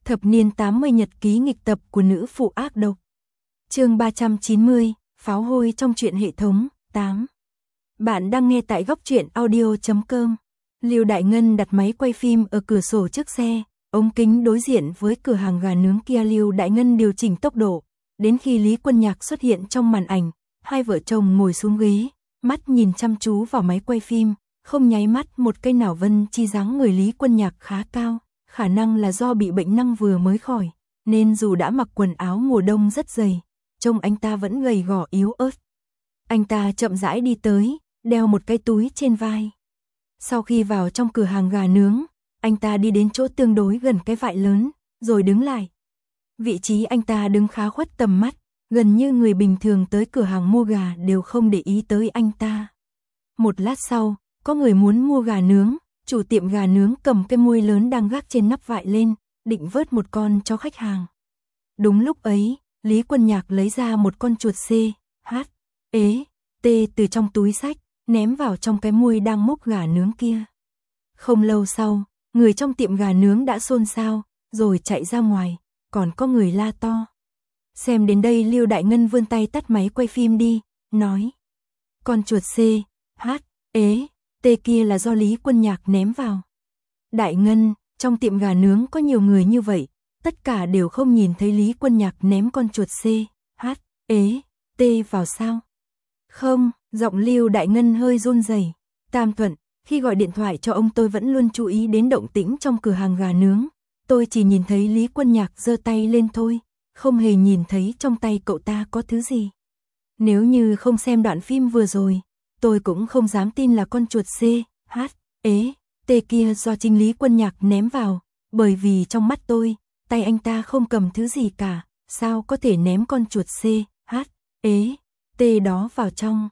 Thập niên 80 nhật ký nghịch tập của nữ phụ ác độc. Chương 390, pháo hôi trong truyện hệ thống, 8. Bạn đang nghe tại góc truyện audio.com. Lưu Đại Ngân đặt máy quay phim ở cửa sổ trước xe, ống kính đối diện với cửa hàng gà nướng kia. Lưu Đại Ngân điều chỉnh tốc độ, đến khi Lý Quân Nhạc xuất hiện trong màn ảnh, hai vợ chồng ngồi xuống ghế, mắt nhìn chăm chú vào máy quay phim, không nháy mắt một cái nào. Vân Chi dáng người Lý Quân Nhạc khá cao, khả năng là do bị bệnh năng vừa mới khỏi, nên dù đã mặc quần áo mùa đông rất dày, trông anh ta vẫn gầy gò yếu ớt. Anh ta chậm rãi đi tới, đeo một cái túi trên vai. Sau khi vào trong cửa hàng gà nướng, anh ta đi đến chỗ tương đối gần cái vại lớn, rồi đứng lại. Vị trí anh ta đứng khá khuất tầm mắt, gần như người bình thường tới cửa hàng mua gà đều không để ý tới anh ta. Một lát sau, có người muốn mua gà nướng, chủ tiệm gà nướng cầm cái muôi lớn đang gác trên nắp vại lên, định vớt một con cho khách hàng. Đúng lúc ấy, Lý Quân Nhạc lấy ra một con chuột C, H, E, T từ trong túi xách, ném vào trong cái muôi đang múc gà nướng kia. Không lâu sau, người trong tiệm gà nướng đã xôn xao, rồi chạy ra ngoài, còn có người la to. Xem đến đây Lưu Đại Ngân vươn tay tắt máy quay phim đi, nói. Con chuột C, H, E, T kia là do Lý Quân Nhạc ném vào. Đại Ngân, trong tiệm gà nướng có nhiều người như vậy, tất cả đều không nhìn thấy Lý Quân Nhạc ném con chuột C, H, E, T vào sao? Không, giọng Lưu Đại Ngân hơi run rẩy. Tam Thuận, khi gọi điện thoại cho ông tôi vẫn luôn chú ý đến động tĩnh trong cửa hàng gà nướng. Tôi chỉ nhìn thấy Lý Quân Nhạc giơ tay lên thôi, không hề nhìn thấy trong tay cậu ta có thứ gì. Nếu như không xem đoạn phim vừa rồi, tôi cũng không dám tin là con chuột C, H, E, T kia do chính Lý Quân Nhạc ném vào, bởi vì trong mắt tôi, tay anh ta không cầm thứ gì cả, sao có thể ném con chuột C, H, E, T đó vào trong.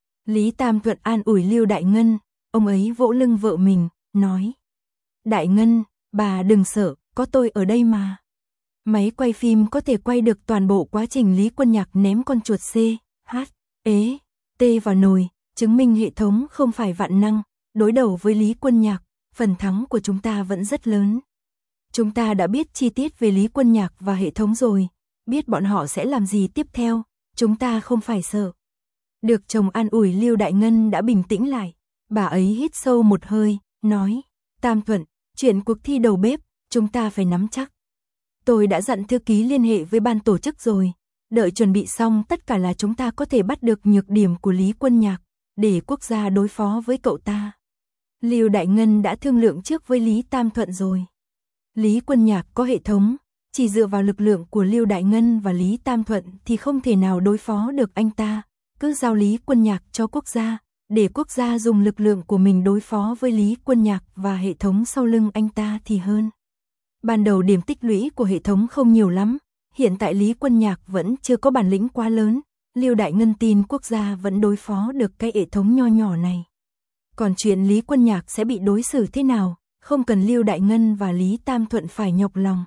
Lý Tam Thuận an ủi Lưu Đại Ngân, ông ấy vỗ lưng vợ mình, nói. Đại Ngân, bà đừng sợ, có tôi ở đây mà. Máy quay phim có thể quay được toàn bộ quá trình Lý Quân Nhạc ném con chuột C, H, E, T vào nồi, chứng minh hệ thống không phải vạn năng, đối đầu với Lý Quân Nhạc, phần thắng của chúng ta vẫn rất lớn. Chúng ta đã biết chi tiết về Lý Quân Nhạc và hệ thống rồi, biết bọn họ sẽ làm gì tiếp theo, chúng ta không phải sợ. Được chồng an ủi Lưu Đại Ngân đã bình tĩnh lại, bà ấy hít sâu một hơi, nói, Tam Thuận, chuyện cuộc thi đầu bếp, chúng ta phải nắm chắc. Tôi đã dặn thư ký liên hệ với ban tổ chức rồi, đợi chuẩn bị xong tất cả là chúng ta có thể bắt được nhược điểm của Lý Quân Nhạc, để quốc gia đối phó với cậu ta. Lưu Đại Ngân đã thương lượng trước với Lý Tam Thuận rồi. Lý Quân Nhạc có hệ thống, chỉ dựa vào lực lượng của Lưu Đại Ngân và Lý Tam Thuận thì không thể nào đối phó được anh ta, cứ giao Lý Quân Nhạc cho quốc gia, để quốc gia dùng lực lượng của mình đối phó với Lý Quân Nhạc và hệ thống sau lưng anh ta thì hơn. Ban đầu điểm tích lũy của hệ thống không nhiều lắm, hiện tại Lý Quân Nhạc vẫn chưa có bản lĩnh quá lớn, Lưu Đại Ngân tin quốc gia vẫn đối phó được cái hệ thống nho nhỏ này. Còn chuyện Lý Quân Nhạc sẽ bị đối xử thế nào, không cần Lưu Đại Ngân và Lý Tam Thuận phải nhọc lòng.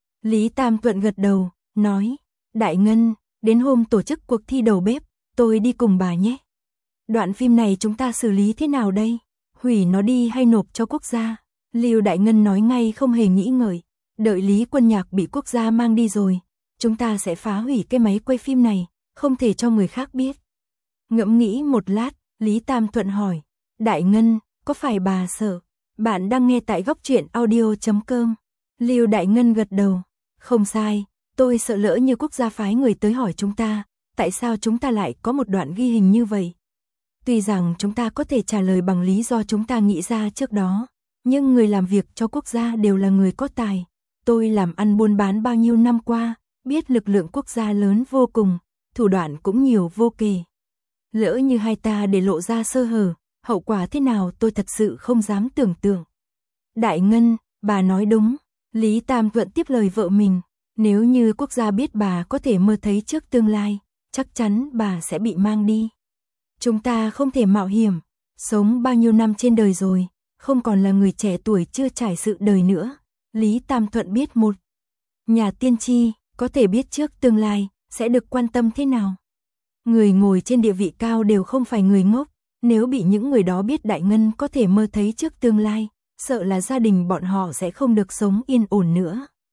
Lý Tam Thuận gật đầu, nói, Đại Ngân, đến hôm tổ chức cuộc thi đầu bếp, tôi đi cùng bà nhé. Đoạn phim này chúng ta xử lý thế nào đây? Hủy nó đi hay nộp cho quốc gia? Lưu Đại Ngân nói ngay không hề nghĩ ngợi, đợi Lý Quân Nhạc bị quốc gia mang đi rồi, chúng ta sẽ phá hủy cái máy quay phim này, không thể cho người khác biết. Ngẫm nghĩ một lát, Lý Tam Thuận hỏi, Đại Ngân, có phải bà sợ? Bạn đang nghe tại góc truyện audio.com. Lưu Đại Ngân gật đầu, không sai, tôi sợ lỡ như quốc gia phái người tới hỏi chúng ta, tại sao chúng ta lại có một đoạn ghi hình như vậy? Tuy rằng chúng ta có thể trả lời bằng lý do chúng ta nghĩ ra trước đó, nhưng người làm việc cho quốc gia đều là người có tài. Tôi làm ăn buôn bán bao nhiêu năm qua, biết lực lượng quốc gia lớn vô cùng, thủ đoạn cũng nhiều vô kể. Lỡ như hai ta để lộ ra sơ hở, hậu quả thế nào tôi thật sự không dám tưởng tượng. Đại Ngân, bà nói đúng, Lý Tam Thuận tiếp lời vợ mình, nếu như quốc gia biết bà có thể mơ thấy trước tương lai, chắc chắn bà sẽ bị mang đi. Chúng ta không thể mạo hiểm, sống bao nhiêu năm trên đời rồi, không còn là người trẻ tuổi chưa trải sự đời nữa. Lý Tam Thuận biết một nhà tiên tri, có thể biết trước tương lai, sẽ được quan tâm thế nào. Người ngồi trên địa vị cao đều không phải người ngốc, nếu bị những người đó biết Đại Ngân có thể mơ thấy trước tương lai, sợ là gia đình bọn họ sẽ không được sống yên ổn nữa.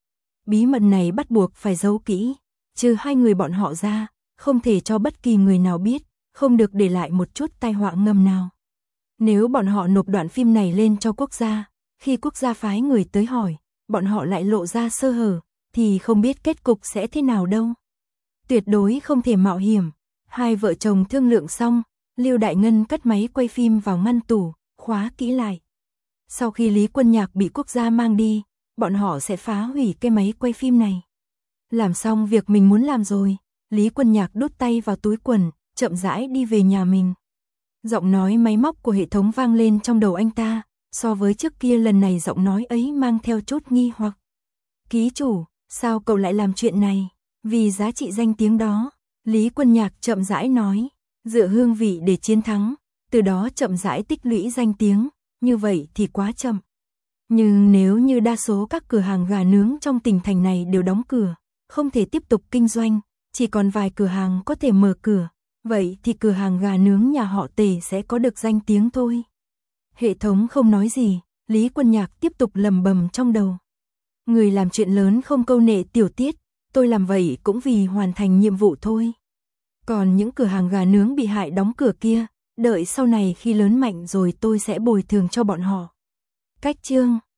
bí mật này bắt buộc phải giấu kỹ, trừ hai người bọn họ ra, không thể cho bất kỳ người nào biết, không được để lại một chút tai họa ngầm nào. Nếu bọn họ nộp đoạn phim này lên cho quốc gia, khi quốc gia phái người tới hỏi, bọn họ lại lộ ra sơ hở, thì không biết kết cục sẽ thế nào đâu. Tuyệt đối không thể mạo hiểm. Hai vợ chồng thương lượng xong, Lưu Đại Ngân cất máy quay phim vào ngăn tủ, khóa kỹ lại. Sau khi Lý Quân Nhạc bị quốc gia mang đi, bọn họ sẽ phá hủy cái máy quay phim này. Làm xong việc mình muốn làm rồi, Lý Quân Nhạc đút tay vào túi quần, chậm rãi đi về nhà mình. Giọng nói máy móc của hệ thống vang lên trong đầu anh ta, so với trước kia lần này giọng nói ấy mang theo chút nghi hoặc. Ký chủ, sao cậu lại làm chuyện này? Vì giá trị danh tiếng đó, Lý Quân Nhạc chậm rãi nói, dựa hương vị để chiến thắng, từ đó chậm rãi tích lũy danh tiếng, như vậy thì quá chậm. Nhưng nếu như đa số các cửa hàng gà nướng trong tỉnh thành này đều đóng cửa, không thể tiếp tục kinh doanh, chỉ còn vài cửa hàng có thể mở cửa, vậy thì cửa hàng gà nướng nhà họ Tề sẽ có được danh tiếng thôi. Hệ thống không nói gì, Lý Quân Nhạc tiếp tục lầm bầm trong đầu. Người làm chuyện lớn không câu nệ tiểu tiết, tôi làm vậy cũng vì hoàn thành nhiệm vụ thôi. Còn những cửa hàng gà nướng bị hại đóng cửa kia, đợi sau này khi lớn mạnh rồi tôi sẽ bồi thường cho bọn họ. Cách chương